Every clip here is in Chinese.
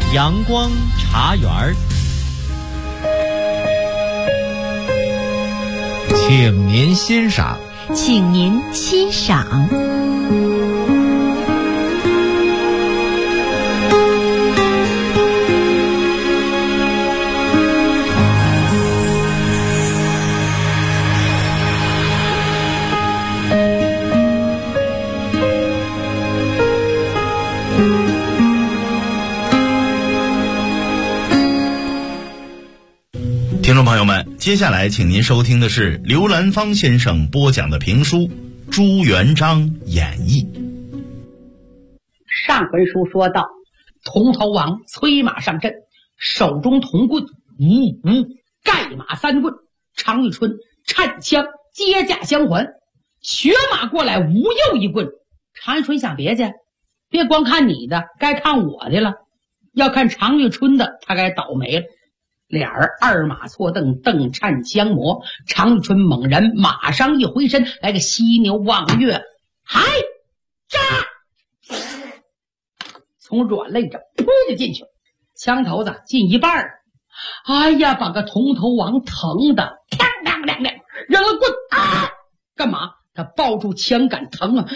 阳光茶园， 请您欣赏。 请您欣赏。 听众朋友们，接下来请您收听的是刘兰芳先生播讲的评书《朱元璋演义》。 上回书说到，铜头王催马上阵，手中铜棍呜呜盖马三棍，常遇春颤枪接驾相还，学马过来吴又一棍。常遇春想别介，别光看你的，该看我的了。要看常遇春的，他该倒霉了。俩人二马错蹬，蹬颤相磨。常遇春猛然马上一回身，来个犀牛望月，嗨扎，从软肋着扑就进去了，枪头子进一半儿。哎呀，把个铜头王疼的当当当当，扔了棍啊！干嘛？他抱住枪杆疼啊！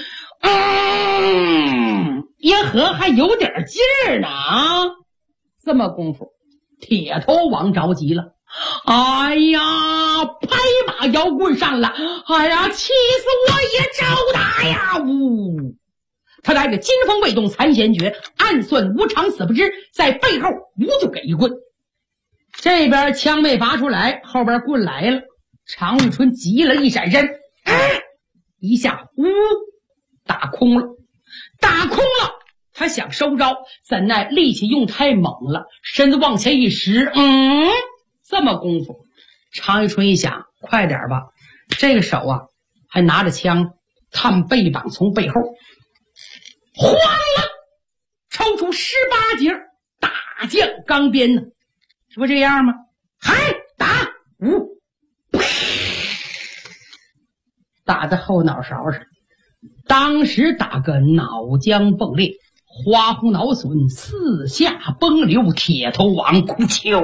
耶和还有点劲儿呢啊！这么功夫，铁头王着急了，哎呀，拍马摇棍上了，哎呀，气死我也招打呀！呜，他带着金风未动残弦诀，暗算无常死不知，在背后呜就给一棍。这边枪没拔出来，后边棍来了。常遇春急了，一闪身，一下呜打空了，打空了。他想收招，怎奈力气用太猛了，身子往前一拾，这么功夫，常遇春一想，快点吧，这个手啊还拿着枪，探背膀从背后慌了，抽出18节大将钢鞭呢，这不这样吗？嗨，打呜，打在后脑勺上，当时打个脑浆迸裂，花红脑损，四下崩流，铁头王哭求，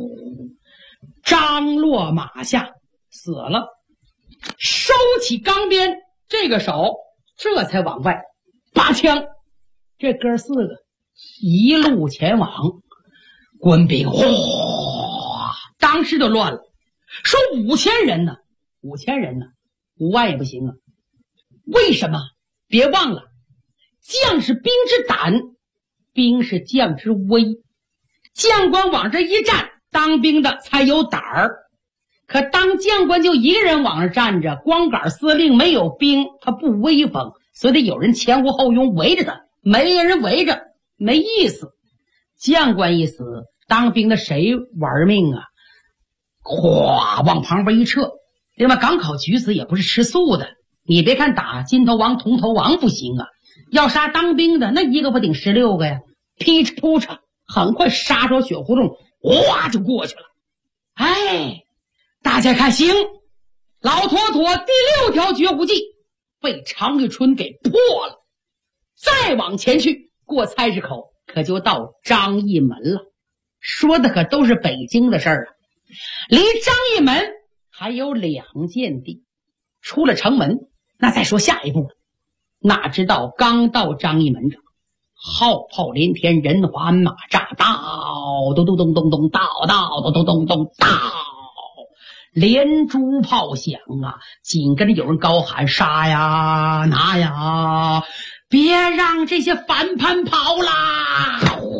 张落马下死了。收起钢鞭，这个手这才往外拔枪。这哥四个一路前往，官兵哗，当时就乱了。说5000人呢，5000人呢，5万也不行啊。为什么？别忘了，将是兵之胆，兵是将之威。将官往这一站，当兵的才有胆儿。可当将官就一个人往这站着，光杆司令没有兵，他不威风，所以得有人前呼后拥围着他，没人围着没意思。将官一死，当兵的谁玩命啊？哗，往旁边一撤。另外赶考举子也不是吃素的，你别看打金头王铜头王不行啊，要杀当兵的那一个不顶16个呀，劈哧扑哧，很快杀着血胡同，哗就过去了。哎，大家看行，老妥妥第6条绝户计被常遇春给破了。再往前去，过菜市口可就到张义门了。说的可都是北京的事儿啊，离张义门还有2箭地。出了城门，那再说下一步了。哪知道刚到张义门上，号炮连天，人环马扎，到咚咚咚咚咚，到咚咚咚咚，到连珠炮响啊！紧跟着有人高喊：杀呀，拿呀，别让这些反叛跑啦！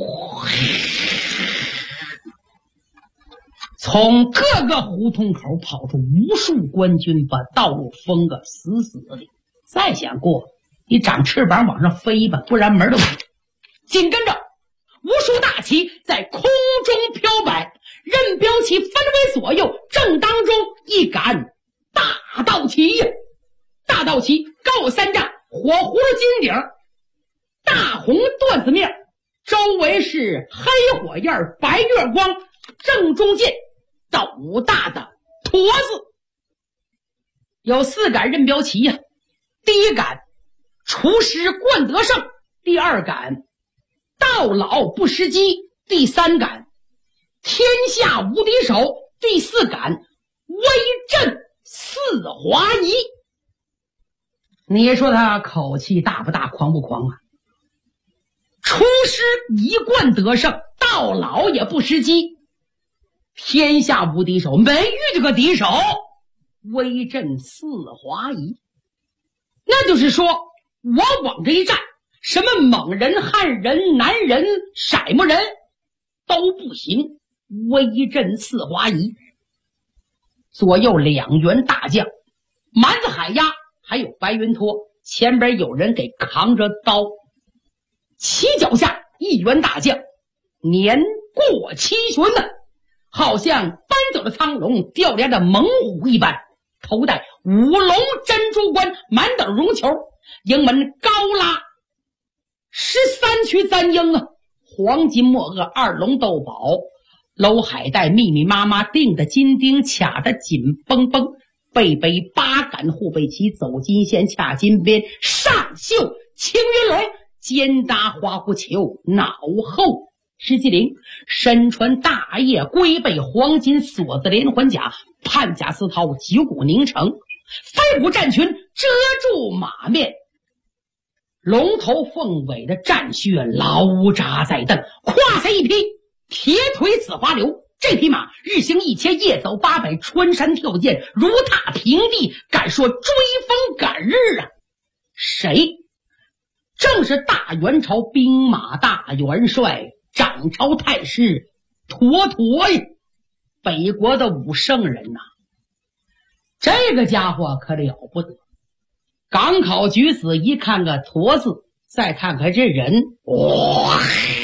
从各个胡同口跑出无数官军，把道路封个死死的。再想过，你长翅膀往上飞吧，不然门都没有。紧跟着无数大旗在空中飘摆，任标旗分为左右，正当中一杆大道旗呀！大道旗高有3丈，火葫芦金顶，大红缎子面，周围是黑火焰白月光，正中间斗大的坨子。有4杆任标旗呀，第一杆厨师冠德胜，第2杆到老不失机， 第3杆天下无敌手，第4杆威震四华夷。你说他口气大不大，狂不狂啊？出师一贯得胜，到老也不失机。天下无敌手，没遇这个敌手，威震四华夷。那就是说，我往这一站，什么蒙人、汉人、南人、色目人都不行，威震四华夷。左右2员大将，蛮子海鸭还有白云托，前边有人给扛着刀。齐脚下1员大将，年过七旬的，好像搬走了苍龙，调来的猛虎一般，头戴五龙珍珠冠，满斗绒球，营门高拉13曲簪缨啊，黄金墨额2龙斗宝，楼海带密密麻麻钉的金钉，卡得紧绷绷，背8杆护背旗，走金线掐金边，上绣青云龙，肩搭花狐球，脑后石鸡翎，身穿大叶龟背黄金锁子连环甲，判甲丝绦脊骨凝成，飞虎战裙遮住马面，龙头凤尾的战靴牢扎在蹬，胯下一匹铁腿紫花流。这匹马日行1千，夜走800，穿山跳涧，如踏平地，敢说追风赶日啊！谁？正是大元朝兵马大元帅，掌朝太师佗佗呀，北国的武圣人呐。这个家伙可了不得，港口举子一看个佗字，再看看这人，哇！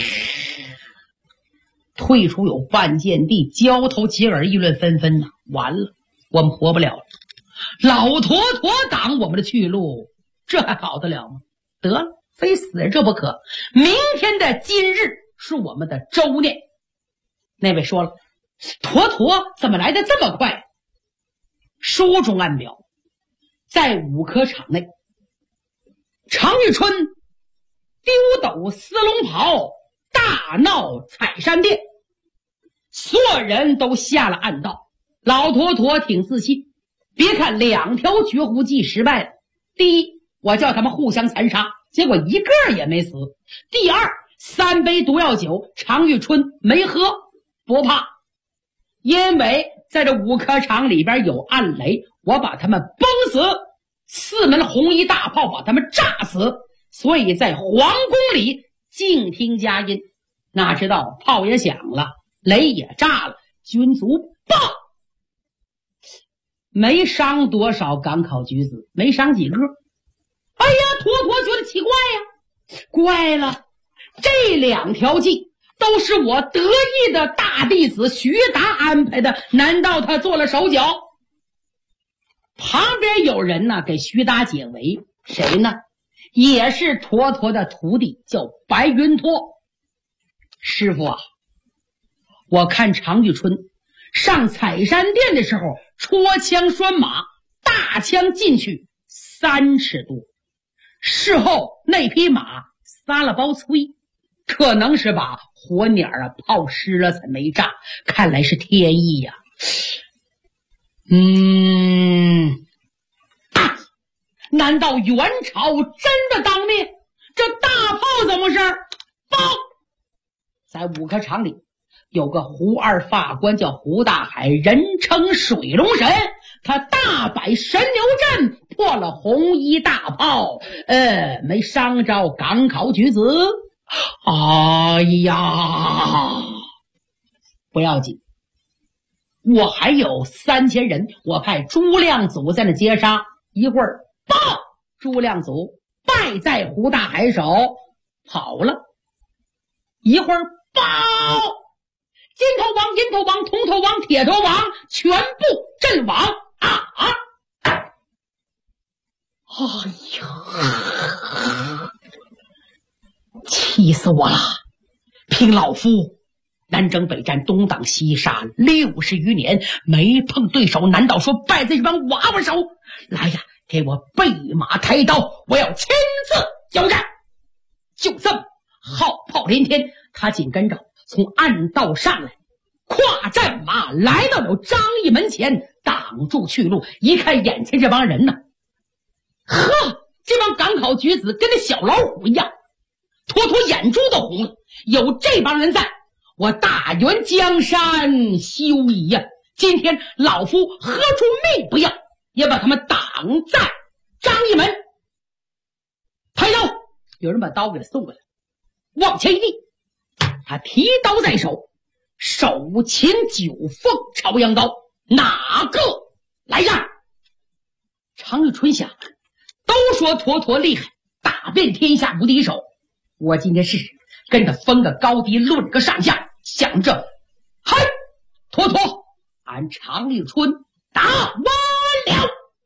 退出有半箭地，交头接耳，议论纷纷呐。完了，我们活不了了。老佗佗挡我们的去路，这还好得了吗？得了，非死人这不可。明天的今日是我们的周年。那位说了，佗佗怎么来的这么快？书中暗表，在5科场内，常遇春丢斗撕龙袍，大闹采山殿，所有人都下了暗道。老佗佗挺自信，别看2条绝户计失败了，第一，我叫他们互相残杀，结果一个也没死；第二，3杯毒药酒常遇春没喝，不怕，因为在这5科场里边有暗雷，我把他们崩死，4门红衣大炮把他们炸死，所以在皇宫里静听佳音。哪知道炮也响了，雷也炸了，军卒爆，没伤多少港口举子，没伤几个。哎呀，佗佗觉得奇怪呀，怪了，这2条计都是我得意的大弟子徐达安排的，难道他做了手脚？旁边有人呢给徐达解围，谁呢？也是佗佗的徒弟，叫白云托。师傅啊，我看常遇春上采山殿的时候，戳枪拴马，大枪进去3尺多，事后那匹马撒了包催，可能是把火鸟泡湿了才没炸，看来是天意呀。难道元朝真的当面？这大炮怎么回事？爆！在5科场里有个胡二法官叫胡大海，人称水龙神，他大摆神牛阵，破了红衣大炮，没伤着港口举子。哎呀，不要紧，我还有3000人，我派朱亮祖在那接杀，一会儿爆，朱亮祖败在胡大海手，跑了。一会儿爆，金头王、银头王、铜头王、铁头王全部阵亡啊！哎呀，气死我了！凭老夫南征北战，东挡西杀60余年，没碰对手，难道说败在这帮娃娃手？来呀，给我备马抬刀，我要亲自交战！就这么号炮连天，他紧跟着从暗道上来，跨战马来到了张义门前，挡住去路。一看眼前这帮人呢，呵，这帮赶考举子跟那小老虎一样，妥妥眼珠都红了。有这帮人在，我大元江山休矣呀！今天老夫何出命不要，也把他们挡在张义门。抬刀，有人把刀给送过来，往前一递，他提刀在手，手擎九凤朝阳刀，哪个来战？常遇春想，都说妥妥厉害，打遍天下无敌手，我今天试试跟他分个高低，论个上下。想着，嗨，妥妥，俺常遇春打完了，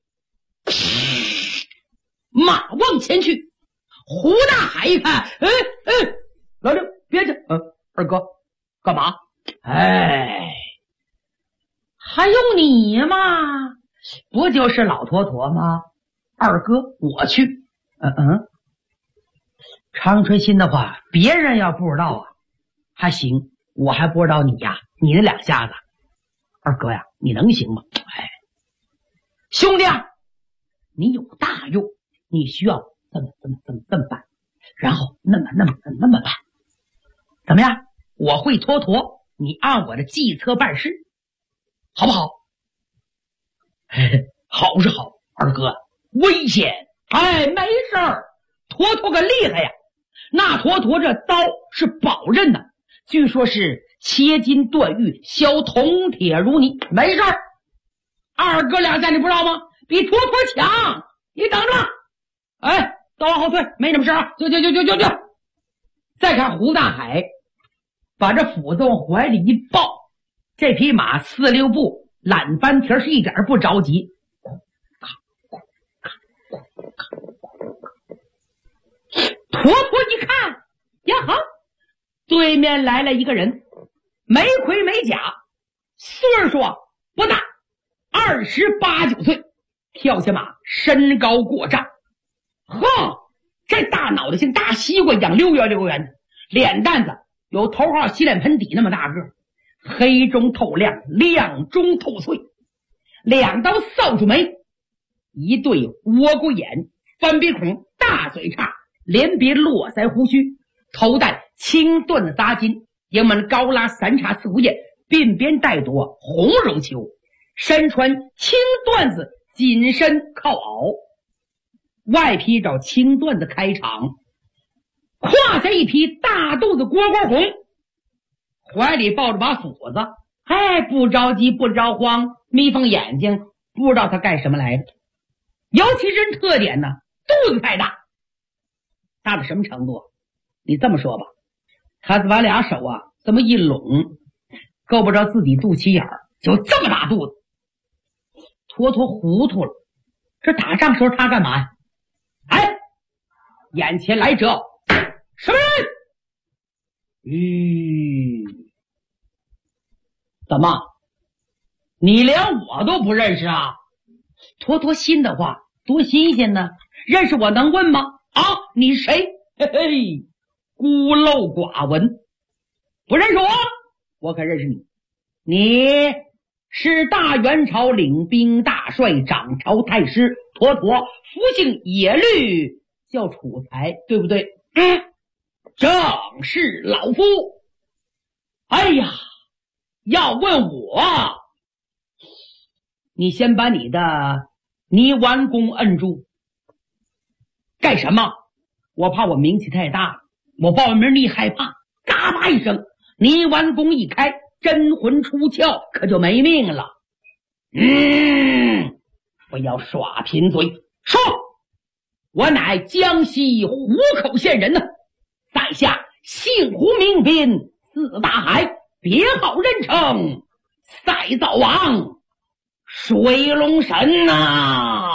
马往前去。胡大海一看，老六别去，二哥干嘛？还用你吗？不就是老妥妥吗？二哥我去。常春心的话，别人要不知道啊还行，我还不知道你呀，你那两下子，二哥呀，你能行吗？兄弟啊，你有大用，你需要这么办，然后那么办，怎么样？我会妥妥，你按我的计策办事，好不好？好是好，二哥危险，没事儿，妥妥个厉害呀！那妥妥这刀是宝刃呢，据说是切金断玉，削铜铁如泥，没事儿。二哥两下你不知道吗？比妥妥强，你等着。刀往后退，没什么事啊，就。再看胡大海，把这斧子往怀里一抱，这匹马4、6步懒翻蹄是一点不着急。妥妥一看呀哈，对面来了一个人，没盔没甲，岁数不大，28、9岁，跳下马，身高过丈。这大脑袋像大西瓜一样溜圆的，脸蛋子有头号洗脸盆底那么大个，黑中透亮，亮中透翠，两刀扫帚眉，一对倭骨眼，翻鼻孔，大嘴叉，连别络腮胡须，头戴青缎子杂巾，营门高拉3叉4虎眼，鬓边带朵红绒球，身穿青缎子紧身靠袄，外披着青缎子开场，胯下一匹大肚子蝈蝈红，怀里抱着把斧子，不着急不着慌，眯缝眼睛，不知道他干什么来的。尤其人特点呢，肚子太大，大到什么程度？你这么说吧，他把俩手啊这么一拢，够不着自己肚脐眼儿，就这么大肚子。妥妥糊涂了，这打仗时候他干嘛呀？眼前来者什么人？怎么你连我都不认识啊？妥妥心的话多新鲜呢，认识我能问吗？你谁？孤陋寡闻，不认识我？我可认识你，你是大元朝领兵大帅，掌朝太师妥妥，福姓野律，叫楚才，对不对？正是老夫。要问我，你先把你的泥丸弓摁住。干什么？我怕我名气太大了，我报名你害怕，嘎巴一声，泥丸弓一开，真魂出窍，可就没命了。不要耍贫嘴，说我乃江西湖口县人呢，在下姓胡名斌，字大海，别号人称赛灶王、水龙神呐。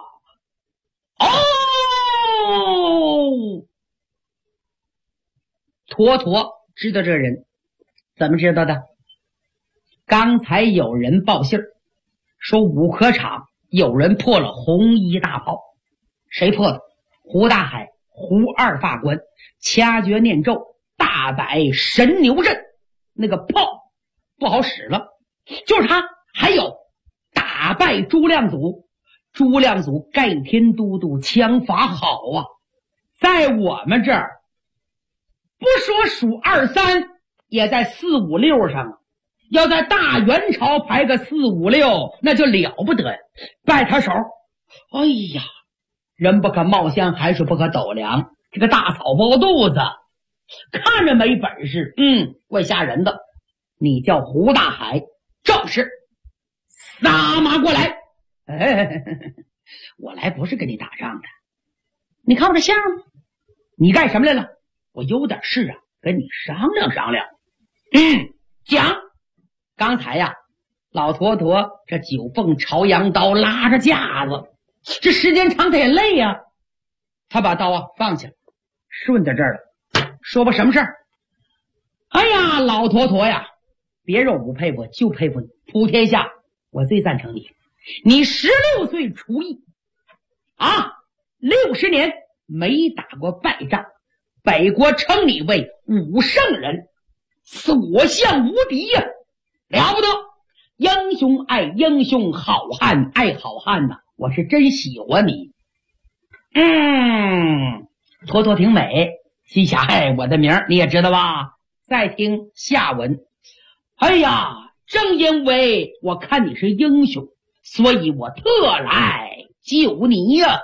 妥妥知道这个人，怎么知道的？刚才有人报信儿，说五科场有人破了红衣大炮。谁破的？胡大海，胡二法官，掐诀念咒，大摆神牛阵， 那个炮不好使了，就是他。还有打败朱亮祖，朱亮祖盖天都督枪法好啊，在我们这儿不说数2、3，也在4、5、6上啊。要在大元朝排个4、5、6，那就了不得呀！拜他手，哎呀，人不可貌相，海水不可斗量，这个大草包肚子，看着没本事，怪吓人的。你叫胡大海，正是。撒马过来！我来不是跟你打仗的，你看我这相吗？你干什么来了？我有点事啊，跟你商量商量。讲。刚才呀，老坨坨这九凤朝阳刀拉着架子，这时间长他也累呀，他把刀啊放下，顺在这儿了。说吧，什么事儿？哎呀，老坨坨呀，别人我不佩服，就佩服你。普天下我最赞成你。你16岁出役啊，60年没打过败仗，北国称你为武圣人，所向无敌呀，了不得！英雄爱英雄，好汉爱好汉呐，我是真喜欢你。坨坨挺美，心想，我的名儿你也知道吧？再听下文。哎呀，正因为我看你是英雄，所以我特来救你呀。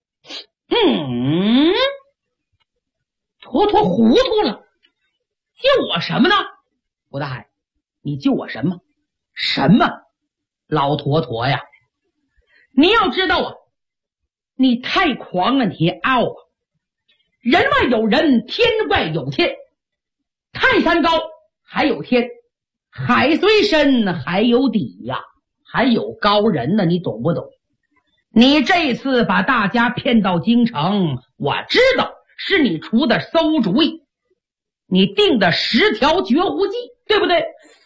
坨坨糊涂了，救我什么呢？胡大海，你救我什么？什么？老坨坨呀，你要知道啊，你太狂了，你傲啊！人外有人，天外有天，泰山高还有天，海虽深还有底呀，还有高人呢，你懂不懂？你这次把大家骗到京城，我知道是你出的馊主意，你定的10条绝户计，对不对？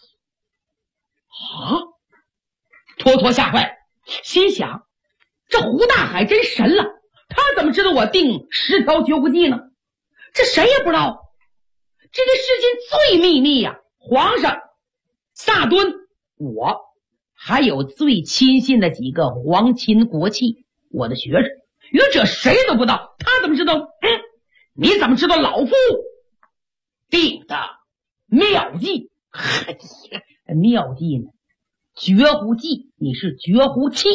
啊！坨坨吓坏了，心想这胡大海真神了，他怎么知道我定10条绝户计呢？这谁也不知道，这个事情最秘密呀！皇上、萨敦、我还有最亲信的几个皇亲国戚，我的学生，原这谁都不知道，他怎么知道？你怎么知道老夫定的妙计？妙计呢？绝户计，你是绝户气。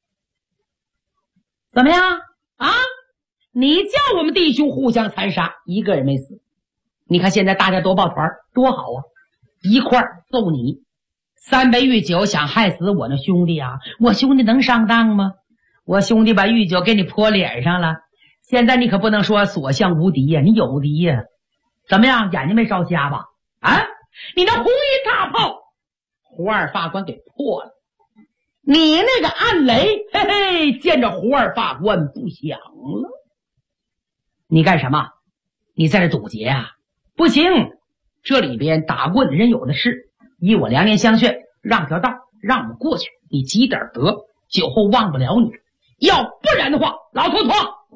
怎么样啊？你叫我们弟兄互相残杀，一个人没死。你看现在大家都抱团，多好啊！一块儿揍你。3杯御酒想害死我那兄弟啊！我兄弟能上当吗？我兄弟把御酒给你泼脸上了，现在你可不能说所向无敌呀，你有敌呀！怎么样，眼睛没烧瞎吧？啊，你那红衣大炮胡二法官给破了，你那个暗雷，见着胡二法官不响了。你干什么？你在这堵截啊？不行，这里边打棍的人有的是，以我良言相劝，让条道，让我们过去，你积点德，酒后忘不了你。要不然的话，老坨坨，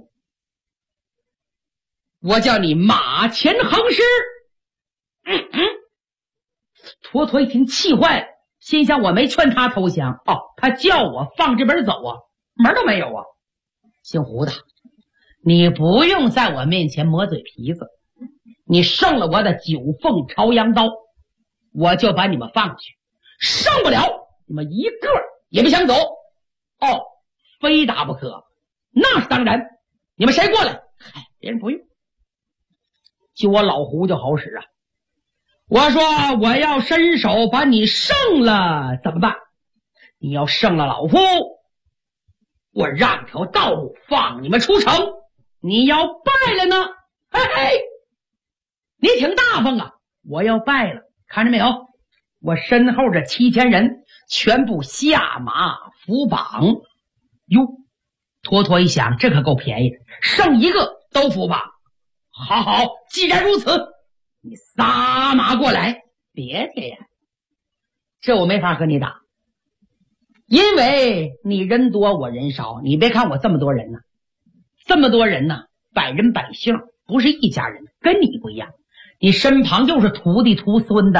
我叫你马前横尸。坨坨一听气坏了，心想我没劝他投降，他叫我放这边走啊，门都没有啊。姓胡的，你不用在我面前磨嘴皮子，你胜了我的9凤朝阳刀，我就把你们放去；胜不了，你们一个也别想走。非打不可，那是当然。你们谁过来？别人不用，就我老胡就好使啊。我说我要伸手把你胜了怎么办？你要胜了老夫，我让条道路放你们出城。你要败了呢，你挺大方啊。我要败了，看着没有，我身后这7000人全部下马伏绑。哟，坨坨一想，这可够便宜的，剩一个都伏绑。好，既然如此，你撒马过来。别介呀，这我没法和你打，因为你人多我人少。你别看我这么多人呢，百人百姓，不是一家人，跟你不一样。你身旁又是徒弟徒孙的，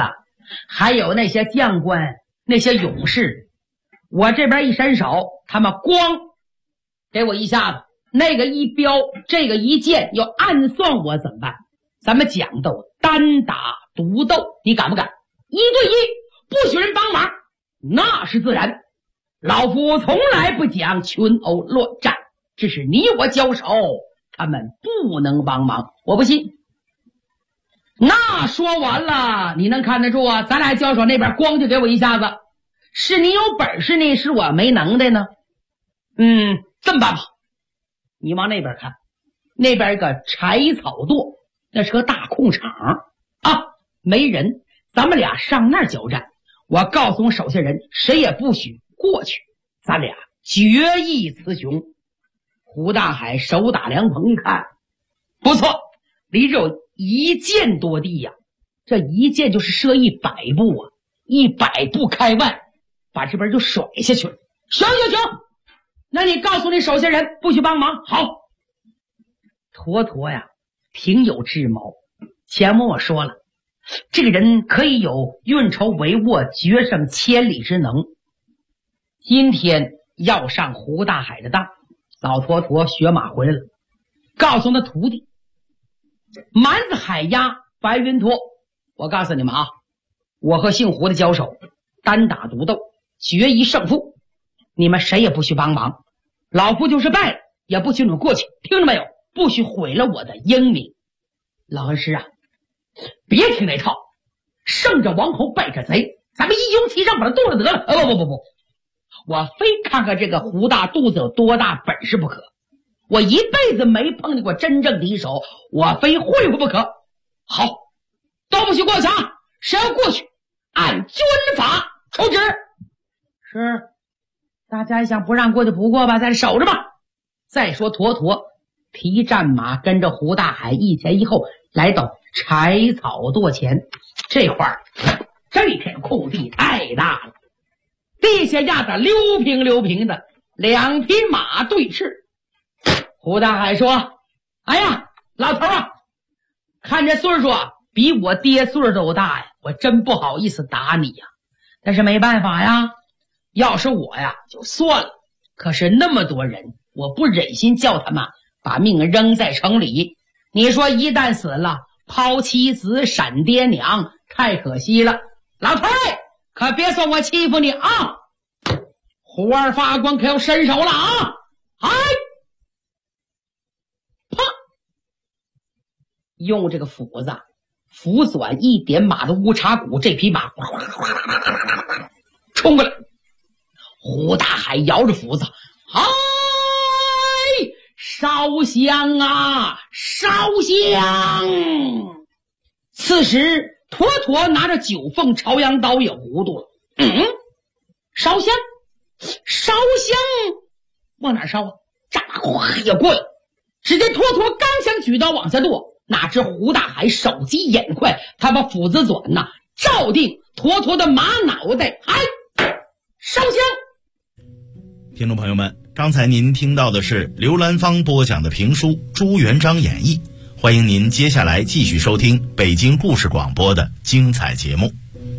还有那些将官，那些勇士，我这边一伸手，他们咣给我一下子，那个一镖，这个一剑，要暗算我怎么办？咱们讲斗单打独斗，你敢不敢？一对一，不许人帮忙，那是自然。老夫从来不讲群殴乱战，只是你我交手，他们不能帮忙，我不信。那说完了，你能看得住啊？咱俩交手，那边咣就给我一下子，是你有本事呢，是我没能耐呢？这么办吧，你往那边看，那边一个柴草垛，那是个大空场啊，没人，咱们俩上那儿交战。我告诉我手下人，谁也不许过去，咱俩决一雌雄。胡大海手打凉棚一看，不错，离这有1箭多地呀，这一箭就是射100步啊，100步开外，把这边就甩下去了。行，那你告诉你手下人不许帮忙。好，坨坨呀挺有智谋，前面我说了，这个人可以有运筹帷幄、决胜千里之能。今天要上胡大海的当，老坨坨学马回来了，告诉他徒弟蛮子海鸭白云坨，我告诉你们啊，我和姓胡的交手，单打独斗，决一胜负，你们谁也不许帮忙，老夫就是败了也不许你们过去，听着没有？不许毁了我的英名。老恩师啊，别听那套，胜着王侯败着贼，咱们一勇气上把他剁了得了。不，我非看看这个胡大肚子有多大本事不可。我一辈子没碰见过真正敌手，我非会不可。好，都不许过去啊！谁要过去，按军法处置。是，大家一想不让过就不过吧，再守着吧。再说坨坨提战马，跟着胡大海一前一后来到柴草垛前。这块儿这片空地太大了，地下压得溜平的，两匹马对峙。胡大海说：哎呀，老头啊，看这岁数啊，比我爹岁数都大呀，我真不好意思打你呀，但是没办法呀，要是我呀就算了，可是那么多人，我不忍心叫他们把命扔在城里。你说一旦死了，抛妻子闪爹娘，太可惜了。老头儿，可别算我欺负你啊！胡二法官可要伸手了啊！嗨，啪，用这个斧子斧转一点马的乌叉骨，这匹马冲过来。胡大海摇着斧子，嗨，烧香啊，烧香！此时坨坨拿着9凤朝阳刀也糊涂了。烧香往哪烧啊？炸哗也过来。只见坨坨刚想举刀往下剁，哪知胡大海手疾眼快，他把斧子转呐，照定坨坨的马脑袋，烧香！ 听众朋友们，刚才您听到的是刘兰芳播讲的评书《朱元璋演义》，欢迎您接下来继续收听北京故事广播的精彩节目。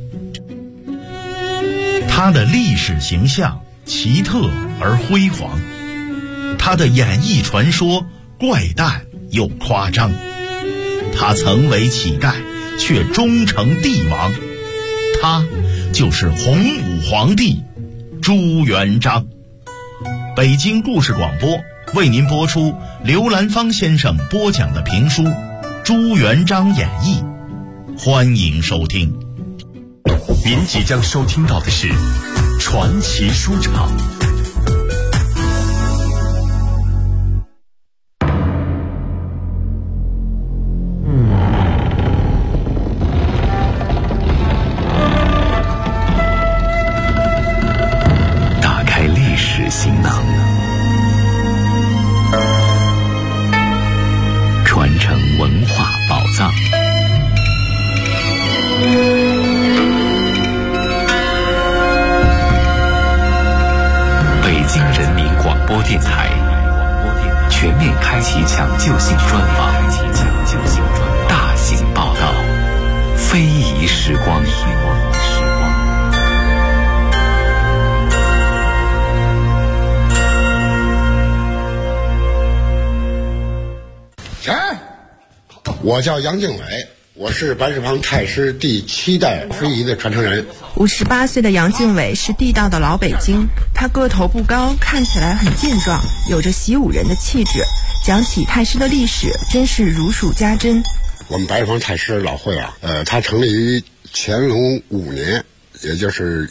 他的历史形象奇特而辉煌，他的演艺传说怪诞又夸张，他曾为乞丐却终成帝王，他就是洪武皇帝朱元璋。北京故事广播为您播出刘兰芳先生播讲的评书《朱元璋演义》，欢迎收听。 您即将收听到的是传奇书场。打开历史行囊，传承文化宝藏。北京人民广播电台全面开启抢救性专访，大型报道，非遗时光。 我叫杨敬伟，我是白纸坊太师第7代非遗的传承人。 58岁的杨敬伟是地道的老北京，他个头不高，看起来很健壮，有着习武人的气质。讲起太师的历史，真是如数家珍。 我们白纸坊太师老会啊，它成立于乾隆5年，也就是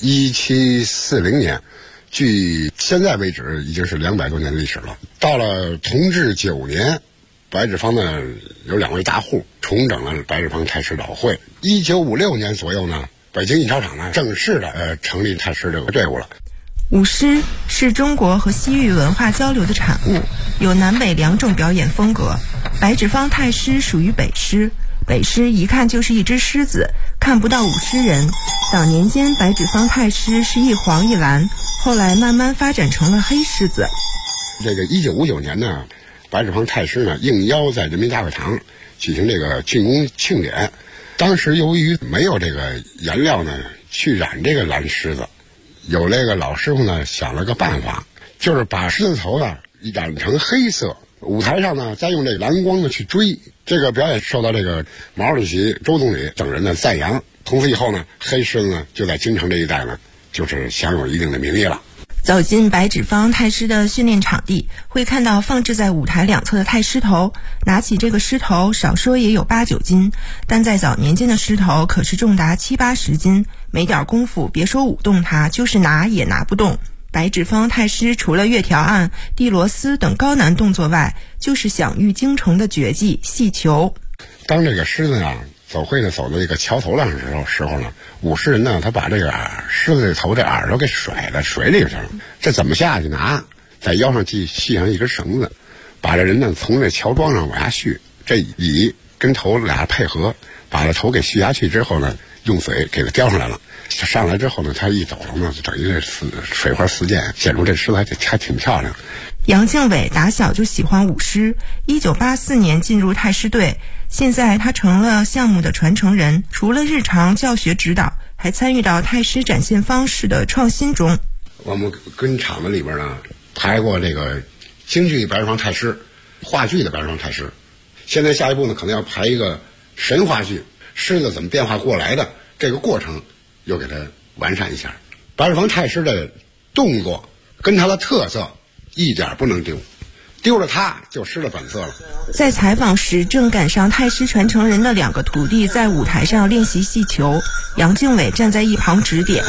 1740年，距现在为止已经是200多年的历史了。到了同治9年。白纸坊呢有2位大户重整了白纸坊太师老会。1956年左右呢，北京印钞厂呢正式的成立太师这个队伍了。 舞狮是中国和西域文化交流的产物，有南北2种表演风格。白纸坊太师属于北狮，北狮一看就是一只狮子，看不到舞狮人。早年间白纸坊太师是一黄一蓝，后来慢慢发展成了黑狮子。 这个1959年呢，白纸坊太师呢应邀在人民大会堂举行这个竣工庆典。当时由于没有这个颜料呢去染这个蓝狮子，有那个老师傅呢想了个办法，就是把狮子头呢染成黑色，舞台上呢再用这蓝光呢去追。这个表演受到这个毛主席、周总理等人的赞扬。从此以后呢，黑狮子呢就在京城这一带呢就是享有一定的名义了。 走进白纸坊太师的训练场地，会看到放置在舞台2侧的太师头。拿起这个狮头，少说也有8、9斤，但在早年间的狮头可是重达7、80斤，没点功夫，别说舞动它，就是拿也拿不动。白纸坊太师除了月条案、地螺丝等高难动作外，就是享誉京城的绝技戏球。 当这个狮子啊走会呢走到这个桥头上的时候呢，舞狮人呢他把这个狮子的头这耳朵给甩到水里去了。这怎么下去拿？在腰上系上一根绳子，把这人呢从这桥桩上往下续，这尾跟头俩配合，把这头给续下去之后呢，用嘴给它叼上来了。上来之后呢，他一走了呢，就等于这水花四溅，显出这狮子还挺漂亮。 杨敬伟打小就喜欢舞狮，1984年进入太师队，现在他成了项目的传承人，除了日常教学指导，还参与到太师展现方式的创新中。 我们跟厂子里边呢排过这个京剧白纸坊太师、话剧的白纸坊太师，现在下一步呢可能要排一个神话剧，狮子怎么变化过来的这个过程又给它完善一下。白纸坊太师的动作跟他的特色一点不能丢，丢了它就失了本色了。 在采访时，正赶上太师传承人的2个徒弟在舞台上练习戏球，杨敬伟站在一旁指点。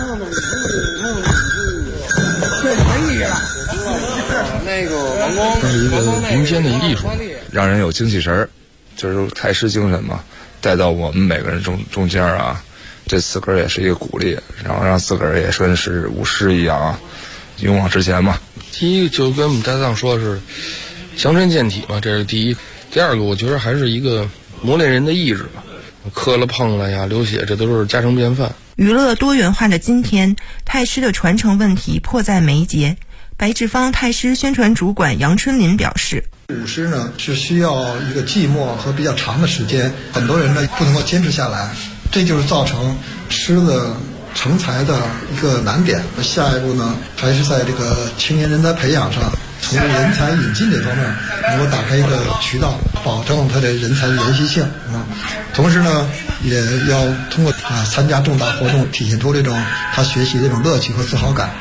这是一个民间的艺术，让人有精气神儿，就是太师精神嘛，带到我们每个人中间啊。这自个儿也是一个鼓励，然后让自个儿也跟是舞狮一样啊，勇往直前嘛。第一个就跟我们搭档说的是强身健体嘛，这是第一。第二个我觉得还是一个磨练人的意志吧，磕了碰了呀，流血，这都是家常便饭。 娱乐多元化的今天，太师的传承问题迫在眉睫。白纸坊太师宣传主管杨春林表示， 舞狮呢是需要一个寂寞和比较长的时间，很多人呢不能够坚持下来，这就是造成狮子成才的一个难点。下一步呢，还是在这个青年人才培养上，从人才引进这方面能够打开一个渠道，保证他的人才的延续性啊。同时呢，也要通过参加重大活动，体现出这种他学习的这种乐趣和自豪感。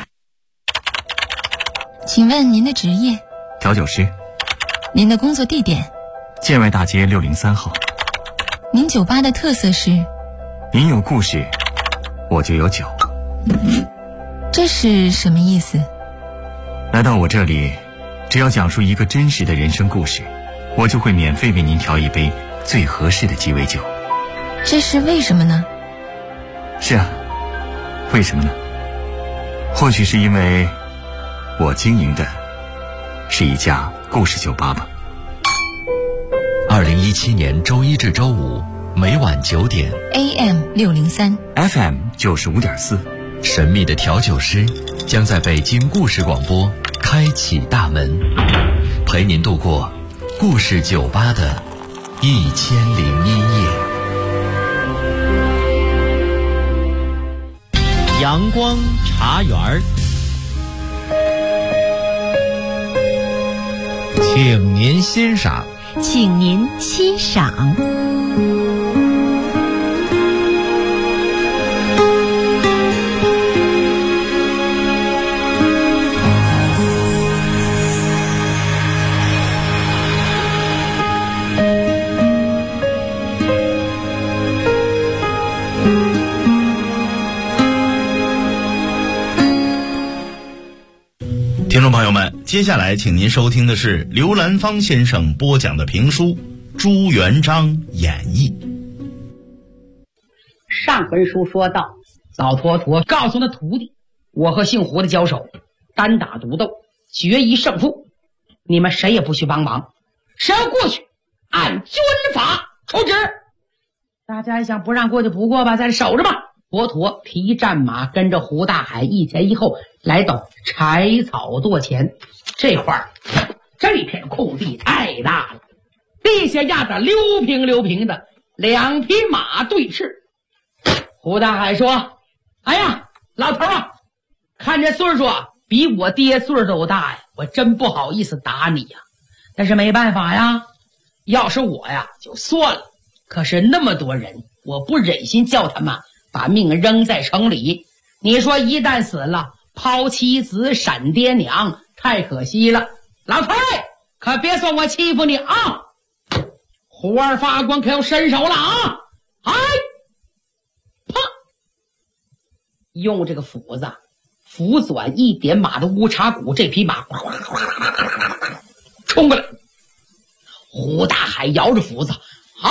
请问您的职业？ 调酒师。 您的工作地点？ 建外大街603号。 您酒吧的特色是？ 您有故事，我就有酒。 这是什么意思？ 来到我这里，只要讲述一个真实的人生故事，我就会免费为您调一杯最合适的鸡尾酒。 这是为什么呢？ 是啊，为什么呢？或许是因为我经营的是一家故事酒吧吧。 2017年周一至周五每晚9点 AM 603 FM 95.4， 神秘的调酒师将在北京故事广播开启大门，陪您度过故事酒吧的1001夜。 阳光茶园儿，请您欣赏。 请您欣赏。 听众朋友们，接下来请您收听的是刘兰芳先生播讲的评书《朱元璋演义》。 上回书说到，老坨坨告诉那徒弟，我和姓胡的交手，单打独斗，决一胜负，你们谁也不许帮忙，谁要过去按军法处置。大家一想，不让过就不过吧，在这守着吧。坨坨提战马，跟着胡大海一前一后来到柴草垛前。这块儿这片空地太大了，地下压着溜平溜平的两匹马对峙。胡大海说：哎呀，老头啊，看这岁数啊，比我爹岁数都大呀，我真不好意思打你呀，但是没办法呀，要是我呀就算了，可是那么多人，我不忍心叫他们把命扔在城里。你说一旦死了，抛妻子闪爹娘，太可惜了。老头儿，可别算我欺负你啊！胡二法官可要伸手了啊！哎，啪！用这个斧子斧转一点马的乌叉骨，这匹马冲过来。胡大海摇着斧子，哎，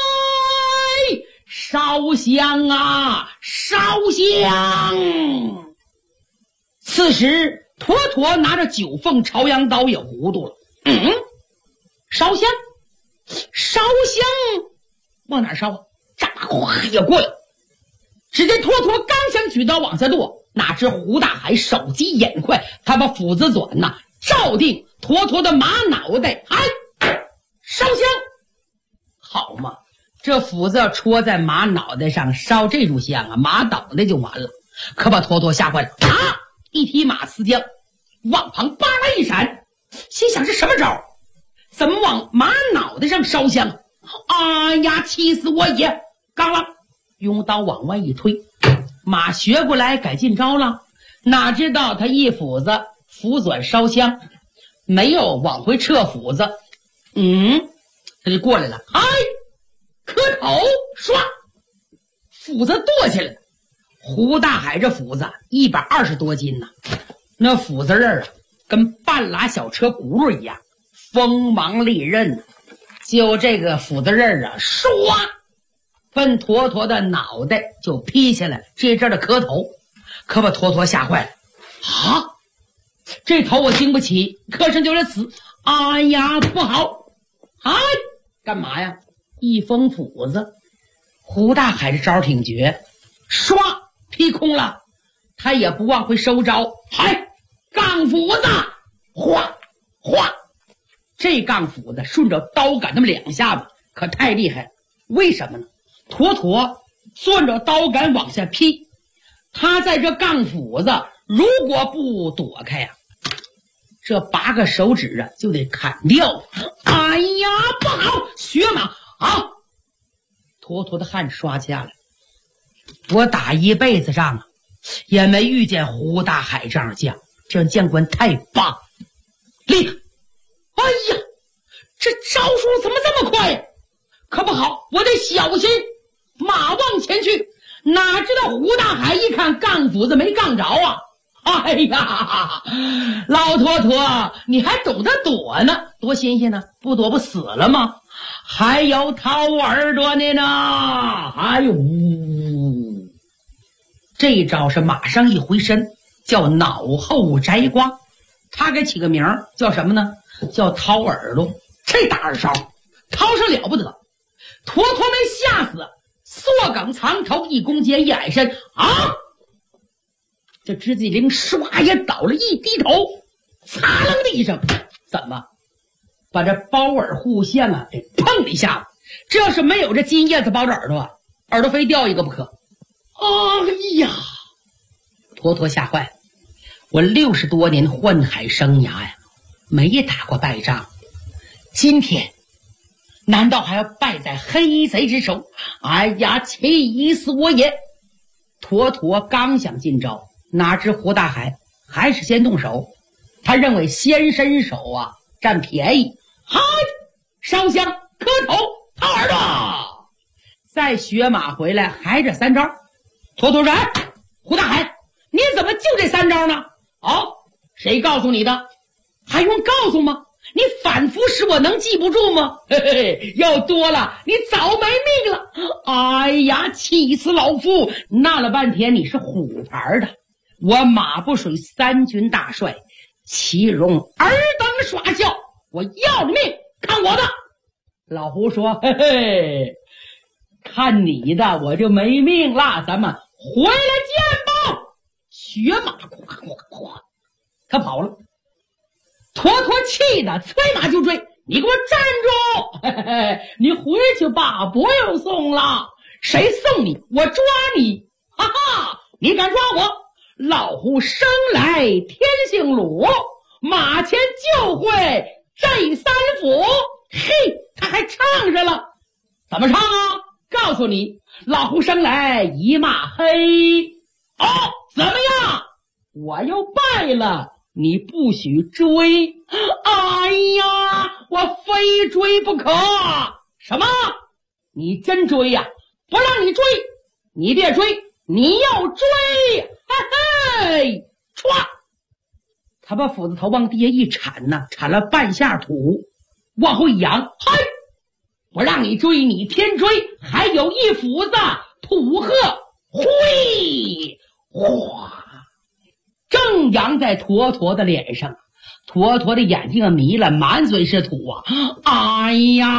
烧香啊，烧香！此时妥妥拿着九凤朝阳刀也糊涂了。烧香，烧香，往哪烧啊？炸哗也过来。只见妥妥刚想举刀往下剁，哪知胡大海手疾眼快，他把斧子转呐，照定妥妥的马脑袋。哎，烧香！好嘛，这斧子要戳在马脑袋上，烧这炷香啊，马脑袋就完了。可把妥妥吓坏了啊！一匹马刺将往旁扒拉一闪，心想是什么招？怎么往马脑袋上烧香？哎呀，气死我也！刚了，用刀往外一推，马学过来改进招了。哪知道他一斧子斧转烧香，没有往回撤斧子，他就过来了。哎，磕头，唰，斧子剁下来了。胡大海这斧子120多斤呐，那斧子刃啊，跟半拉小车轱辘一样，锋芒利刃。就这个斧子刃啊，唰，奔坨坨的脑袋就劈下来，这阵的磕头，可把坨坨吓坏了啊！这头我经不起，磕上就是死。哎呀，不好！哎，干嘛呀？一封斧子。胡大海这招挺绝，唰劈空了，他也不往回收招。嗨，杠斧子，哗哗，这杠斧子顺着刀杆那么2下子，可太厉害了。为什么呢？坨坨顺着刀杆往下劈，他在这杠斧子如果不躲开呀，这8个手指啊就得砍掉。哎呀，不好，血马啊！坨坨的汗刷下来。我打一辈子仗啊，也没遇见胡大海这样将，这将官太棒，厉害！哎呀，这招数怎么这么快呀？可不好，我得小心。马往前去，哪知道胡大海一看杠斧子没杠着啊！哎呀，老坨坨，你还懂得躲呢，多新鲜呢！不躲不死了吗？还有掏耳朵呢！哎呦，这招是马上一回身，叫脑后摘光。他给起个名叫什么呢？叫掏耳朵。这大耳勺掏上了不得，坨坨没吓死，缩梗藏头，一弓箭一矮身啊！这支纪灵唰也倒了，一低头，擦楞的一声，怎么把这包耳护线啊给碰了一下子？这要是没有这金叶子包着耳朵啊，耳朵非掉一个不可。哎呀， 坨坨吓坏了，我60多年宦海生涯呀，没打过败仗，今天难道还要败在黑贼之手？哎呀，气死我也！坨坨刚想进招，哪知胡大海还是先动手。他认为先伸手啊，占便宜。嗨，烧香磕头掏耳朵，再学马回来还这3招。坨坨说：“哎，胡大海，你怎么就这3招呢？哦，谁告诉你的？还用告诉吗？你反复使我能记不住吗？嘿嘿，要多了你早没命了。哎呀，气死老夫！闹了半天你是虎牌的，我马不水3军大帅，岂容尔等耍笑？我要了命，看我的！”老胡说：“嘿嘿，看你的我就没命了，咱们回来见吧。”学马咵咵咵，他跑了。坨坨气的催马就追，你给我站住！嘿嘿，你回去吧，不用送了。谁送你，我抓你！哈哈，你敢抓我？老胡生来天性鲁，马前就会这3府。嘿，他还唱上了，怎么唱啊？告诉你，老胡生来一马黑。哦，怎么样？我要败了，你不许追！哎呀，我非追不可！什么？你真追呀？不让你追，你别追，你要追！嘿嘿，歘！他把斧子头往地下一铲呐，铲了半下土，往后一仰，嘿！不让你追，你偏追，还有一斧子土鹤，挥！哗！正扬在坨坨的脸上，坨坨的眼睛迷了，满嘴是土啊！哎呀，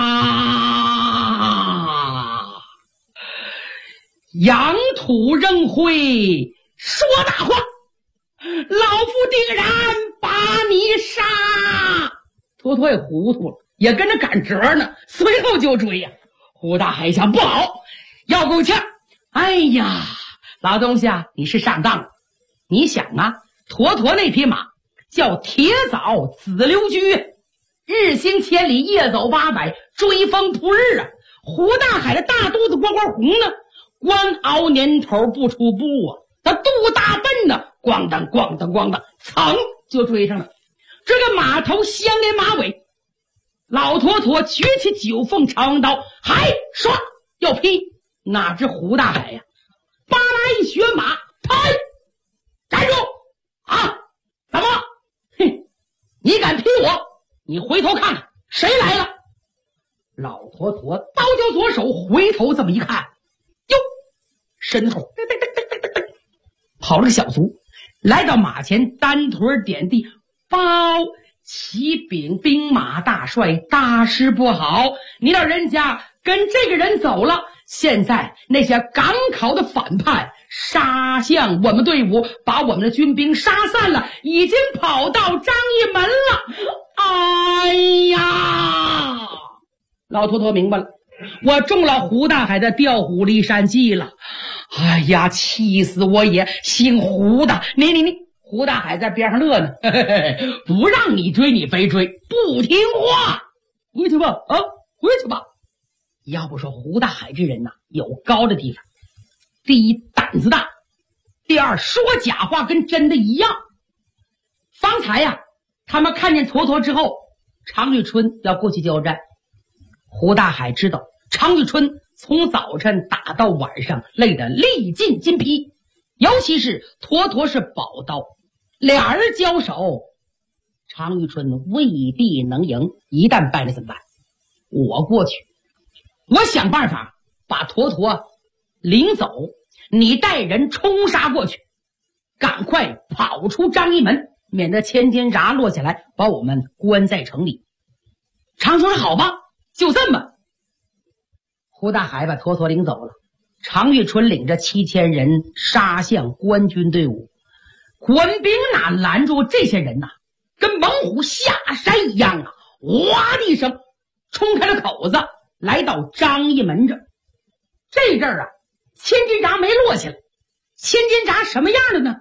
扬土扔灰，说大话，老夫定然把你杀！坨坨也糊涂了，也跟着赶折呢，随后就追呀。胡大海想，不好，要够呛！哎呀，老东西啊，你是上当了。你想啊，坨坨那匹马叫铁枣紫溜驹，日行千里，夜走800，追风扑日啊。胡大海的大肚子光光红呢，光熬年头不出步啊，他肚大奔呢，咣当咣当咣当，噌就追上了。这个马头相连马尾，老坨坨举起9凤朝阳刀，还唰要劈，哪知胡大海呀，巴拉一学马，拍，站住！啊，怎么？哼，你敢劈我？你回头看看谁来了？老坨坨刀交左手，回头这么一看，哟，身后跑了个小卒，来到马前，单腿点地，包启禀兵马大帅，大事不好！你老人家跟这个人走了，现在那些赶考的反叛杀向我们队伍，把我们的军兵杀散了，已经跑到张义门了。哎呀，老坨坨明白了，我中了胡大海的调虎离山计了。哎呀，气死我也！姓胡的，你胡大海在边上乐呢，嘿嘿嘿，不让你追你非追，不听话，回去吧啊，回去吧。要不说胡大海这人呐，有高的地方，第一胆子大，第二说假话跟真的一样。方才呀，他们看见坨坨之后，常遇春要过去交战。胡大海知道常遇春从早晨打到晚上，累得力尽筋疲，尤其是坨坨是宝刀，俩人交手，常遇春未必能赢，一旦败了怎么办？我过去，我想办法把坨坨领走，你带人冲杀过去，赶快跑出张义门，免得千斤闸落下来把我们关在城里。常说好吧，就这么。胡大海把坨坨领走了，常遇春领着7000人杀向官军队伍。官兵哪拦住这些人呐，跟猛虎下山一样啊，哇的一声冲开了口子，来到张义门这。这阵儿啊，千斤闸没落下来。千斤闸什么样的呢？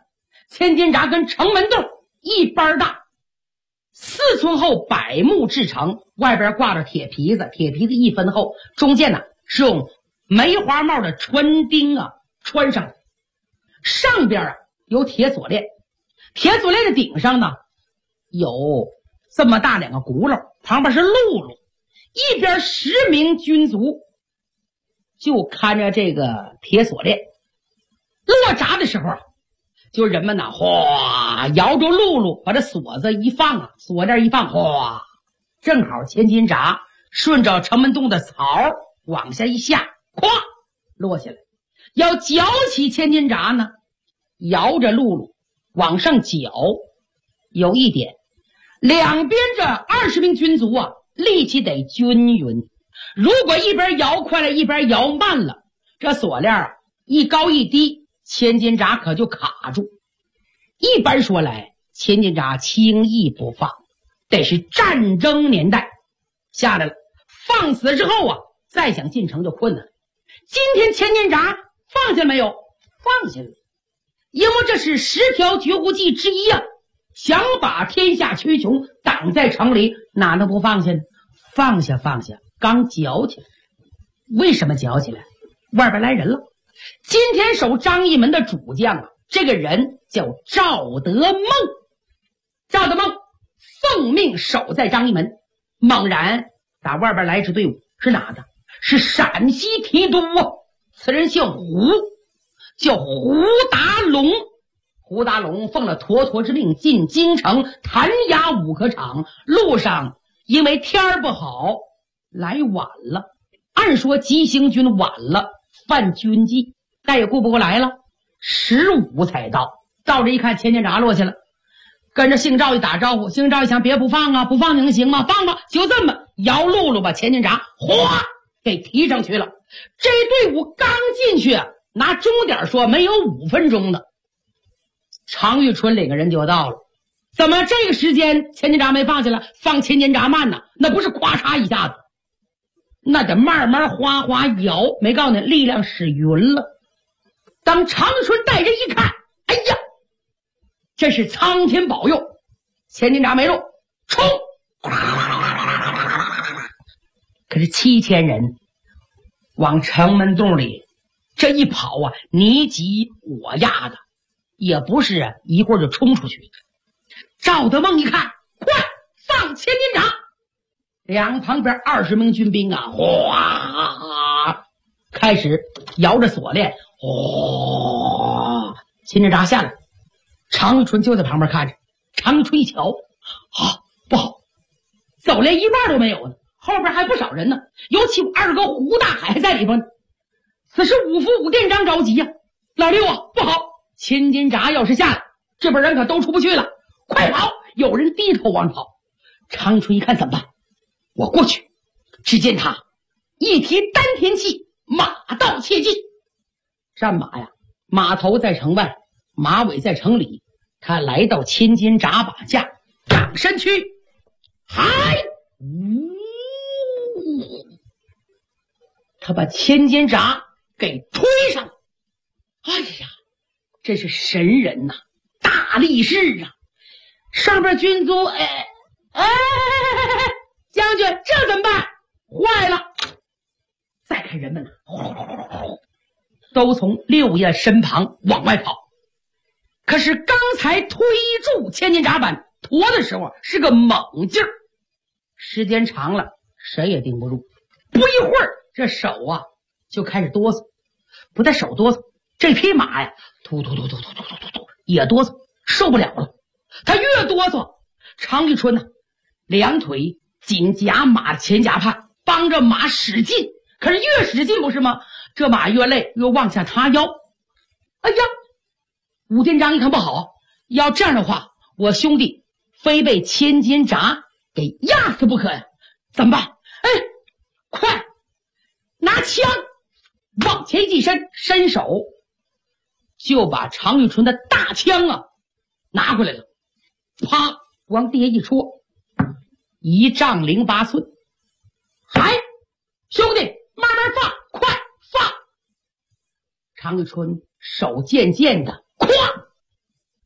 千斤闸跟城门洞一般大，4寸厚柏木制成，外边挂着铁皮子，铁皮子1分厚，中间呢是用梅花帽的穿钉穿上的，上边有铁锁链，铁锁链的顶上呢有这么大2个轱辘，旁边是辘轳，一边10名军卒就看着这个铁锁链。落闸的时候就人们哗摇着辘轳，把这锁子一放锁链一放，哗，正好千斤闸顺着城门洞的槽往下一下，咵落下来。要绞起千斤闸呢，摇着辘轳往上绞，有一点，两边这20名军卒力气得均匀，如果一边摇快了一边摇慢了，这锁链一高一低，千斤闸可就卡住。一般说来，千斤闸轻易不放，得是战争年代下来了，放死之后再想进城就困难。今天千斤闸放下没有？放下了，因为这是10条绝户计之一想把天下群雄挡在城里，哪能不放下呢？放下，刚绞起来。为什么绞起来？外边来人了。今天守张义门的主将这个人叫赵德梦。赵德梦奉命守在张义门，猛然打外边来支队伍，是哪个？是陕西提督此人姓胡，叫胡达龙。胡达龙奉了妥妥之命进京城弹压五科场，路上因为天儿不好来晚了，按说急行军晚了犯军纪，但也顾不过来了，15才到。到这一看千斤闸落下了，跟着姓赵一打招呼，姓赵一想别不放不放你能行吗？放吧，就这么摇辘轳把千斤闸哗给提上去了。这队伍刚进去拿钟点说没有5分钟呢，常遇春领个人就到了。怎么这个时间千斤闸没放下来？放千斤闸慢呢？那不是咵嚓一下子，那得慢慢哗哗摇。没告诉你力量使匀了。当常遇春带人一看，哎呀，这是苍天保佑，千斤闸没落，冲！可是7000人往城门洞里这一跑你挤我压的，也不是一会儿就冲出去。赵德梦一看，快放千斤闸！两旁边20名军兵哗开始摇着锁链，哗，千斤闸下来。常遇春就在旁边看着，常遇春一瞧，不好，走连一半都没有呢，后边还不少人呢，尤其2个胡大海还在里边。此时五福武店长着急老六不好，千斤闸要是下来，这边人可都出不去了，快跑！有人低头往跑。常春一看怎么办？我过去。只见他一提丹田气，马到切进。战马马头在城外，马尾在城里。他来到千斤闸把架，掌身躯，他把千斤闸给推上了。哎呀，这是神人呐，大力士上边军卒将军这怎么办？坏了！再看人们都从六爷身旁往外跑。可是刚才推住千斤闸板驮的时候是个猛劲儿，时间长了谁也顶不住。不一会儿这手就开始哆嗦，不但手哆嗦，这匹马突也哆嗦，受不了了。他越哆嗦，常遇春两腿紧夹马的前夹畔，帮着马使劲。可是越使劲不是吗？这马越累，越往下塌腰。哎呀，武店长一看不好，要这样的话，我兄弟非被千斤闸给压死不可呀！怎么办？快拿枪往前一伸，伸手就把常遇春的大枪拿回来了，啪往地下一戳，1丈08寸。兄弟慢慢放，快放！常遇春手渐渐的，咵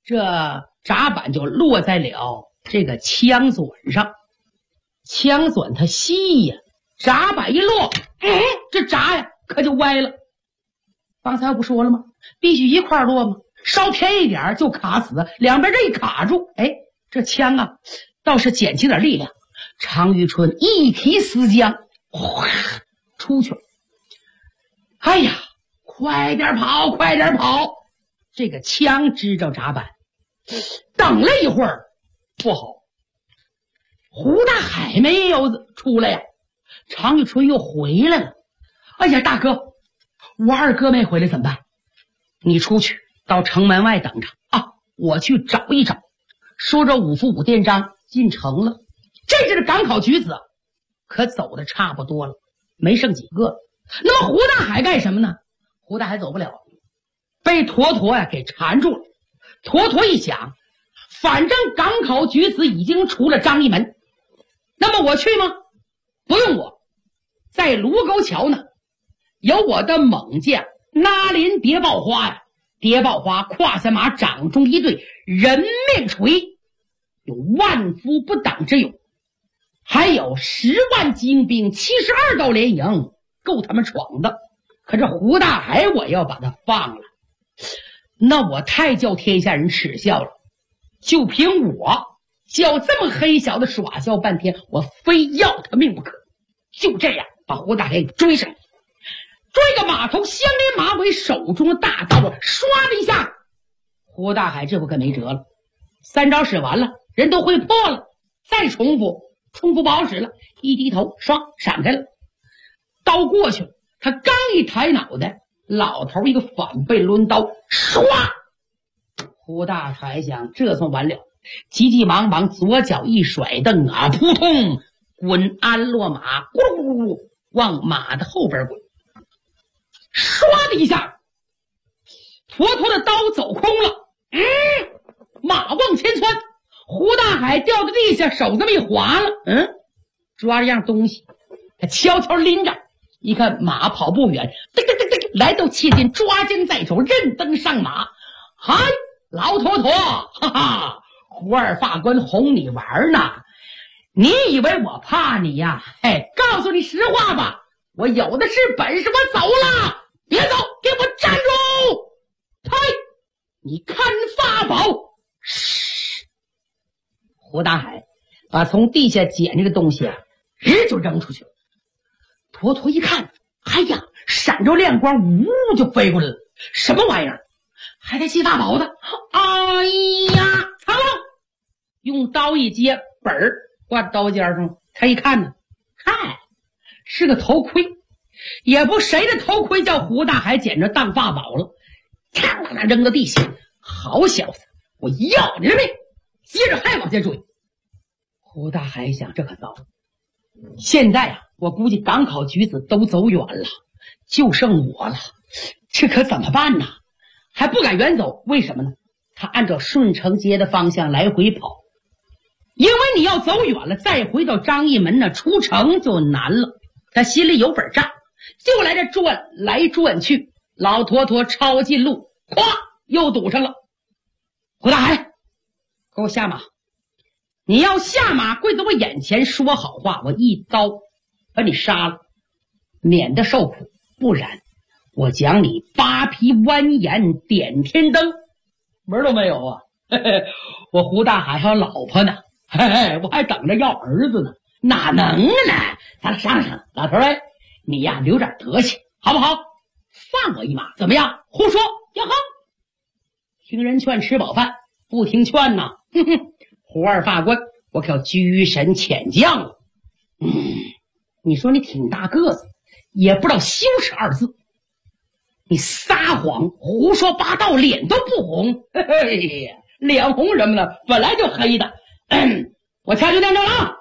这闸板就落在了这个枪嘴上，枪嘴它细呀，闸板一落，哎，这闸呀可就歪了。刚才我不说了吗？必须一块落吗？稍偏一点就卡死，两边这一卡住，哎，这枪啊倒是减轻点力量。常遇春一提丝缰，哗出去了。哎呀，快点跑，快点跑！这个枪支着闸板，等了一会儿，不好，胡大海没有出来呀。常遇春又回来了。哎呀，大哥，我二哥没回来怎么办？你出去到城门外等着啊，我去找一找。说着五副五店章进城了。这阵的赶考举子可走的差不多了，没剩几个。那么胡大海干什么呢？胡大海走不了，被坨坨呀给缠住了。坨坨一想，反正赶考举子已经出了张义门，那么我去吗？不用我，在卢沟桥呢，有我的猛将拉林谍报花呀。谍报花胯下马，掌中一对人面锤，有万夫不挡之勇，还有10万精兵72道连营，够他们闯的。可这胡大海我要把他放了，那我太叫天下人耻笑了。就凭我叫这么黑小子耍笑半天，我非要他命不可。就这样把胡大海追上，追个马头，相连马尾，手中的大刀唰的一下，胡大海这回可没辙了。3招使完了，人都会破了，再重复不好使了，一低头唰闪开了，刀过去了。他刚一抬脑袋，老头一个反背抡刀，唰！胡大海想这算完了，急急忙忙左脚一甩蹬啊，扑通滚鞍落马，咕噜咕噜往马的后边滚。唰的一下，坨坨的刀走空了，马往前窜。胡大海掉到地下，手这么一划了，抓着样东西，他悄悄拎着，一看马跑不远，噔噔噔噔来到切近，抓将在手，任登上马。嗨，老坨坨，哈哈，胡二法官哄你玩呢，你以为我怕你呀？嘿，告诉你实话吧，我有的是本事，我走了。别走，给我站住！嗨，你看法宝！嘘！胡大海把从地下捡这个东西啊，就扔出去了。坨坨一看，哎呀，闪着亮光，呜就飞过来了。什么玩意儿？还带系法宝的？哎呀，藏了！用刀一接，本儿挂刀尖上。他一看呢，嗨，是个头盔。也不谁的头盔叫胡大海捡着当法宝了，嚓啦啦扔到地下。好小子，我要你的命！接着还往前追。胡大海想，这可糟了，现在啊，我估计赶考举子都走远了，就剩我了，这可怎么办呢？还不敢远走，为什么呢？他按照顺城街的方向来回跑，因为你要走远了，再回到张义门呢，出城就难了。他心里有本账，就来这转来转去，老坨坨抄近路，咵又堵上了。胡大海，给我下马！你要下马，跪在我眼前说好话，我一刀把你杀了，免得受苦。不然我讲你扒皮剜眼点天灯，门都没有啊！嘿嘿，我胡大海还有老婆呢，嘿嘿，我还等着要儿子呢，哪能呢？咱商量，老头儿，你呀留点德行，好不好？放我一马，怎么样？胡说！呀呵，听人劝吃饱饭，不听劝呐！哼哼，胡二法官，我可要居神遣将了。你说你挺大个子，也不知道羞耻二字，你撒谎胡说八道，脸都不红。嘿嘿，脸红什么呢？本来就黑的。我掐就念着了。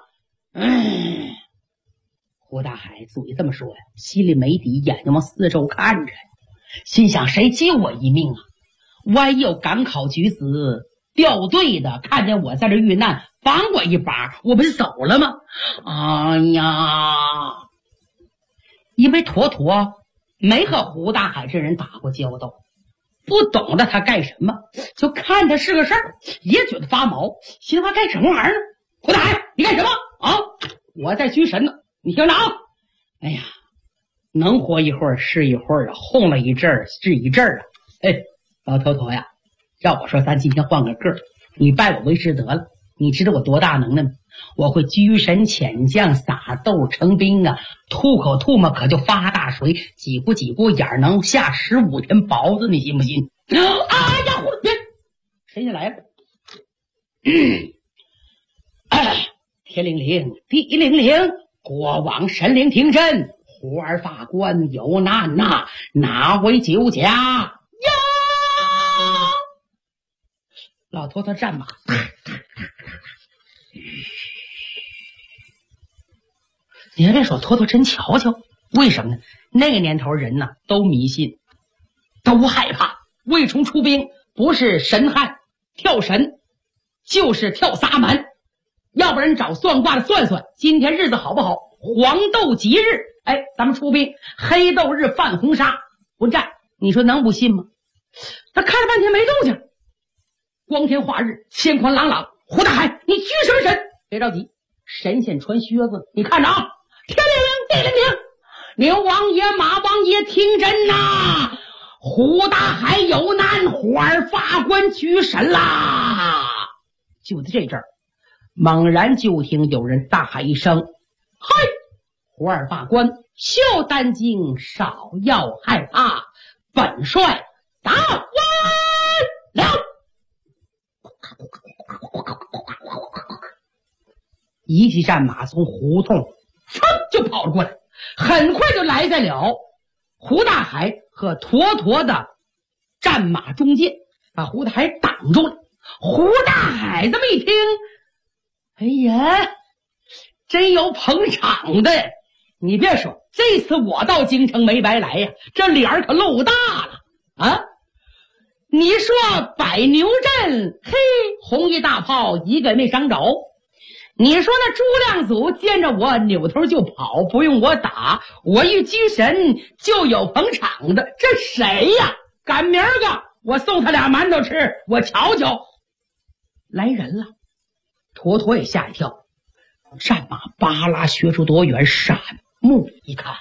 胡大海嘴这么说呀，心里没底，眼睛往四周看着，心想谁救我一命啊？万一有赶考举子掉队的看见我在这遇难，帮我一把，我不是走了吗？哎呀，因为坨坨没和胡大海这人打过交道， 不懂得他干什么，就看他是个事儿，也觉得发毛，心话干什么玩意儿呢？胡大海，你干什么啊？我在拘神呢，你听着啊！哎呀，能活一会儿是一会儿啊，哄了一阵儿是一阵儿啊。哎，老头头呀，要我说咱今天换个个儿，你拜我为师得了。你知道我多大能耐吗？我会拘神遣将，撒豆成兵啊，吐口唾沫可就发大水，几乎眼能下15天雹子，你信不信？哎呀，别，谁先来了？天灵灵，地灵灵，国王神灵听朕，胡儿法官有难呐，哪位救驾呀？老头头战马。你还别说，坨坨真瞧瞧，为什么呢？那个年头人呢都迷信，都害怕。魏崇出兵，不是神汉跳神，就是跳撒满，要不然找算卦的算算，今天日子好不好？黄豆吉日，哎，咱们出兵；黑豆日犯红杀，不战。你说能不信吗？他看了半天没动静。光天化日，天宽朗朗，胡大海，你拘什么神？别着急，神仙穿靴子，你看着啊！天灵灵，地灵灵，刘王爷、马王爷听朕呐！胡大海有难，胡儿法官拘神啦！就在这阵儿，猛然就听有人大喊一声：“嘿！胡儿法官，休担惊，少要害怕，本帅打完了！”一骑战马从胡同噌就跑了过来，很快就来在了胡大海和坨坨的战马中间，把胡大海挡住了。胡大海这么一听，哎呀，真有捧场的！你别说，这次我到京城没白来呀，这脸儿可露大了啊！你说摆牛阵，嘿，红衣大炮一个没伤着。你说那朱亮祖见着我扭头就跑，不用我打，我一拘神就有捧场的，这谁呀？赶明儿个我送他俩馒头吃，我瞧瞧。来人了，坨坨也吓一跳，战马巴拉学出多远，闪目一看，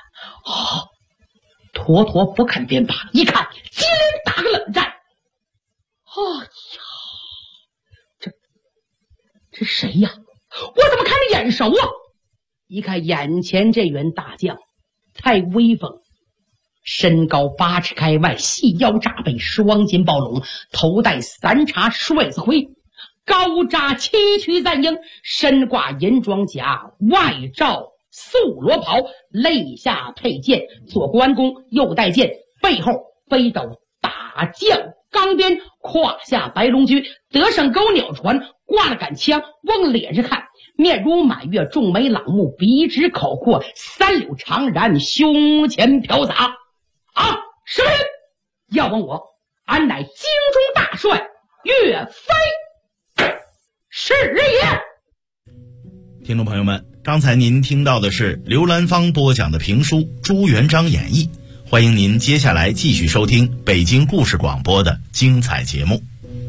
坨坨不肯便罢，一看接连打个冷战。哎呀，这谁呀？我怎么看着眼熟啊？一看眼前这员大将太威风，身高8尺开外，细腰扎背，双肩抱拢，头戴3叉帅子盔，高扎7曲赞缨，身挂银装甲，外罩素罗袍，肋下佩剑，左关公，右带剑，背后背斗打将钢鞭，胯下白龙驹，得胜钩鸟船，挂了杆枪，往脸上看，面如满月，重眉朗目，鼻直口阔，3绺长髯，胸前飘洒。啊，什么人？要问我，俺乃京中大帅岳飞，是也。 听众朋友们，刚才您听到的是刘兰芳播讲的评书《朱元璋演义》，欢迎您接下来继续收听北京故事广播的精彩节目。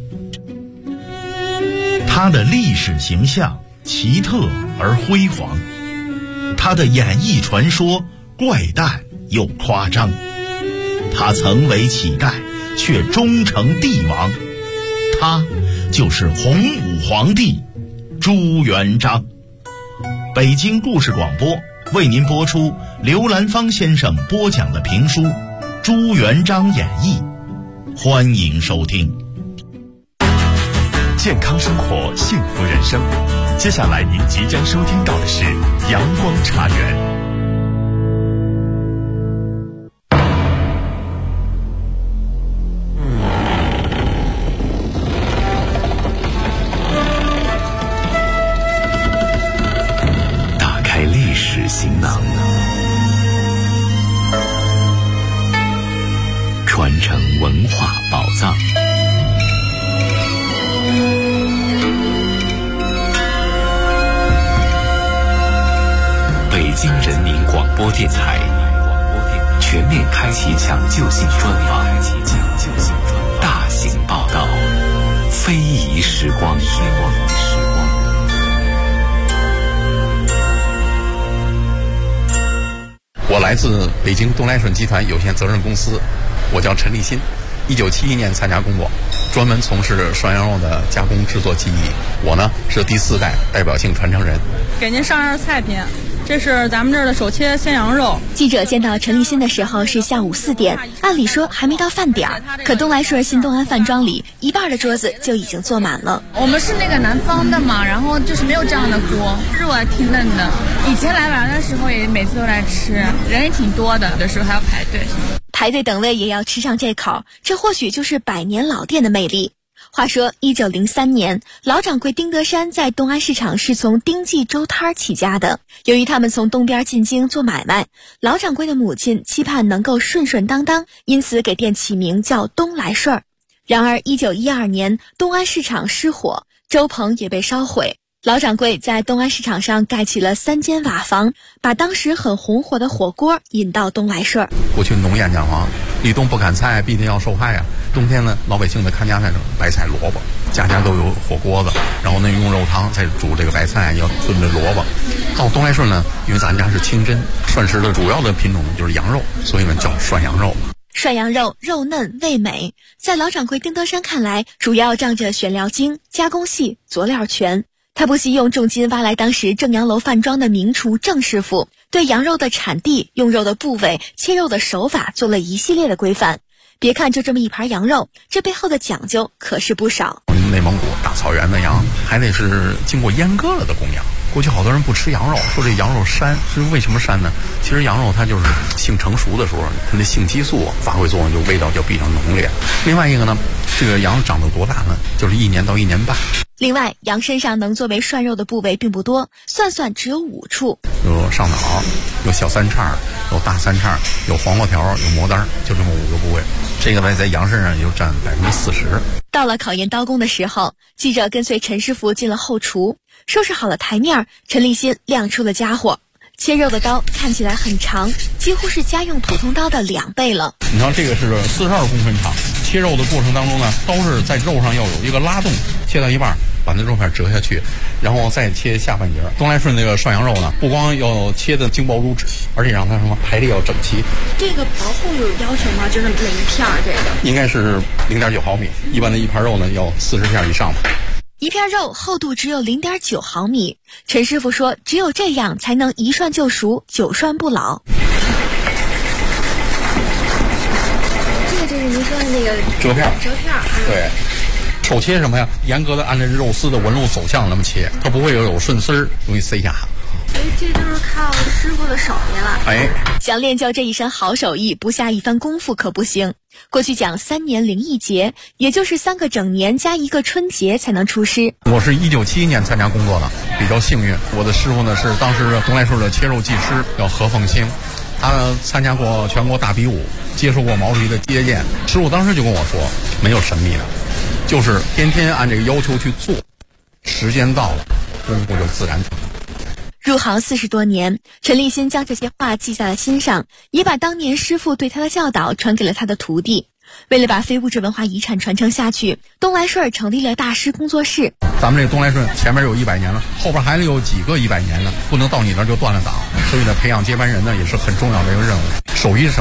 他的历史形象奇特而辉煌，他的演义传说怪诞又夸张，他曾为乞丐却终成帝王，他就是洪武皇帝朱元璋。北京故事广播为您播出刘兰芳先生播讲的评书《朱元璋演义》，欢迎收听。 健康生活，幸福人生。接下来您即将收听到的是阳光茶园。 打开历史行囊，传承文化宝藏。北京人民广播电台全面开启抢救性专访。 到非遗时光。 我来自北京东来顺集团有限责任公司，我叫陈立新，1971年参加工作，专门从事涮羊肉的加工制作技艺。我呢是第4代代表性传承人。 给您上样菜品，这是咱们这儿的手切鲜羊肉。 记者见到陈立新的时候是下午4点，按理说还没到饭点儿，可东来顺新东安饭庄里一半的桌子就已经坐满了。 我们是那个南方的嘛，然后就是没有这样的锅，肉还挺嫩的。以前来晚上的时候也每次都来吃，人也挺多的，有时候还要排队。 排队等位也要吃上这口，这或许就是百年老店的魅力。话说1903年，老掌柜丁德山在东安市场是从丁记粥摊起家的。由于他们从东边进京做买卖，老掌柜的母亲期盼能够顺顺当当，因此给店起名叫东来顺儿。然而1912年，东安市场失火，粥棚也被烧毁。老掌柜在东安市场上盖起了3间瓦房，把当时很红火的火锅引到东来顺儿。 过去农谚讲话，立冬不砍菜，必定要受害啊。冬天呢，老百姓的看家菜白菜萝卜，家家都有火锅子，然后呢用肉汤再煮这个白菜，要炖着萝卜。到东来顺呢，因为咱家是清真，涮食的主要的品种就是羊肉，所以呢叫涮羊肉。 涮羊肉肉嫩味美，在老掌柜丁德山看来，主要仗着选料精、加工细、佐料全。他不惜用重金挖来当时正阳楼饭庄的名厨郑师傅，对羊肉的产地、用肉的部位、切肉的手法做了一系列的规范。别看就这么一盘羊肉，这背后的讲究可是不少。 内蒙古大草原的羊还得是经过阉割了的公羊。过去好多人不吃羊肉，说这羊肉膻，是为什么膻呢？其实羊肉它就是性成熟的时候，它的性激素发挥作用，就味道就比较浓烈。另外一个呢，这个羊长到多大呢？就是1年到1年半。 另外，羊身上能作为涮肉的部位并不多，算算只有5处。 有上脑，有小三叉，有大三叉，有黄瓜条，有魔丹，就这么5个部位。这个呢，在羊身上也就占40%。 到了考验刀工的时候，记者跟随陈师傅进了后厨，收拾好了台面，陈立新亮出了家伙。切肉的刀看起来很长，几乎是家用普通刀的2倍了。 你看这个是42公分长，切肉的过程当中呢，刀是在肉上要有一个拉动，切到一半把那肉片折下去，然后再切下半截。东来顺那个涮羊肉呢，不光要切的精薄如纸，而且让它什么排列要整齐。 这个薄厚有要求吗？就是每一片这个应该是0.9毫米，一般的一盘肉呢要40片以上吧。 一片肉厚度只有0.9毫米，陈师傅说只有这样才能一涮就熟，久涮不老。 这个就是您说的那个折片。 对， 手切什么呀？严格的按照肉丝的纹路走向那么切，它不会有顺丝儿，容易塞下。 这就是靠师傅的手艺了。 想练就这一身好手艺，不下一番功夫可不行。过去讲3年零1节，也就是3个整年加1个春节才能出师。 我是1971年参加工作的，比较幸运。我的师傅呢是当时东来顺的切肉技师，叫何凤兴。他参加过全国大比武，接受过毛主席的接见。师傅当时就跟我说，没有神秘的，就是天天按这个要求去做，时间到了，功夫就自然成。 入行40多年，陈立新将这些话记在了心上，也把当年师傅对他的教导传给了他的徒弟。为了把非物质文化遗产传承下去，东来顺成立了大师工作室。 咱们这东来顺前面有100年了，后边还有几个100年呢，不能到你那儿就断了档。所以呢，培养接班人呢也是很重要的一个任务。手艺是什么？